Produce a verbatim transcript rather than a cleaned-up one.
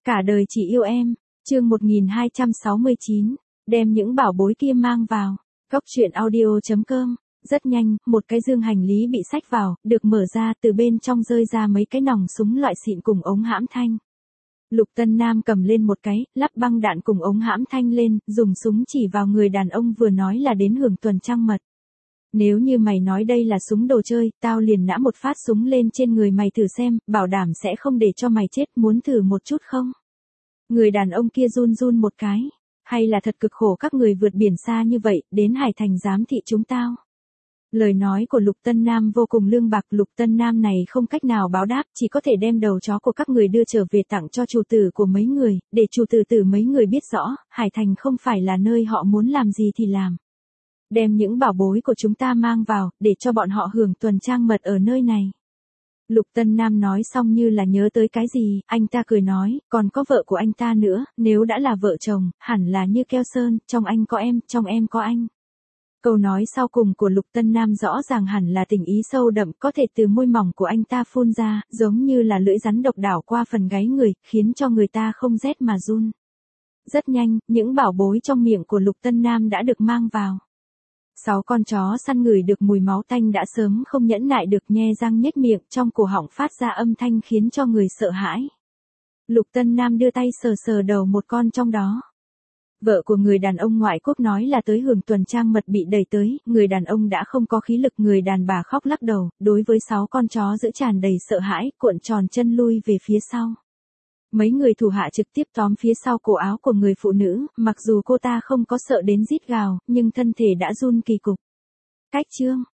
Cả đời chỉ yêu em, chương một nghìn hai trăm sáu mươi chín, đem những bảo bối kia mang vào. Góc truyện audio chấm com. Rất nhanh, một cái dương hành lý bị xách vào, được mở ra, từ bên trong rơi ra mấy cái nòng súng loại xịn cùng ống hãm thanh. Lục Tân Nam cầm lên một cái, lắp băng đạn cùng ống hãm thanh lên, dùng súng chỉ vào người đàn ông vừa nói là đến hưởng tuần trăng mật. Nếu như mày nói đây là súng đồ chơi, tao liền nã một phát súng lên trên người mày thử xem, bảo đảm sẽ không để cho mày chết, muốn thử một chút không? Người đàn ông kia run run một cái. Hay là thật cực khổ các người vượt biển xa như vậy, đến Hải Thành giám thị chúng tao. Lời nói của Lục Tân Nam vô cùng lương bạc, Lục Tân Nam này không cách nào báo đáp, chỉ có thể đem đầu chó của các người đưa trở về tặng cho chủ tử của mấy người, để chủ tử tử mấy người biết rõ, Hải Thành không phải là nơi họ muốn làm gì thì làm. Đem những bảo bối của chúng ta mang vào, để cho bọn họ hưởng tuần trăng mật ở nơi này. Lục Tân Nam nói xong như là nhớ tới cái gì, anh ta cười nói, còn có vợ của anh ta nữa, nếu đã là vợ chồng, hẳn là như keo sơn, trong anh có em, trong em có anh. Câu nói sau cùng của Lục Tân Nam rõ ràng hẳn là tình ý sâu đậm, có thể từ môi mỏng của anh ta phun ra, giống như là lưỡi rắn độc đảo qua phần gáy người, khiến cho người ta không rét mà run. Rất nhanh, những bảo bối trong miệng của Lục Tân Nam đã được mang vào. Sáu con chó săn ngửi được mùi máu tanh đã sớm không nhẫn nại được, nhe răng nhếch miệng, trong cổ họng phát ra âm thanh khiến cho người sợ hãi. Lục Tân Nam đưa tay sờ sờ đầu một con trong đó. Vợ của người đàn ông ngoại quốc nói là tới hưởng tuần trăng mật bị đẩy tới, người đàn ông đã không có khí lực, người đàn bà khóc lắc đầu, đối với sáu con chó giữ tràn đầy sợ hãi, cuộn tròn chân lui về phía sau. Mấy người thủ hạ trực tiếp tóm phía sau cổ áo của người phụ nữ, mặc dù cô ta không có sợ đến rít gào, nhưng thân thể đã run kỳ cục. Cách chương,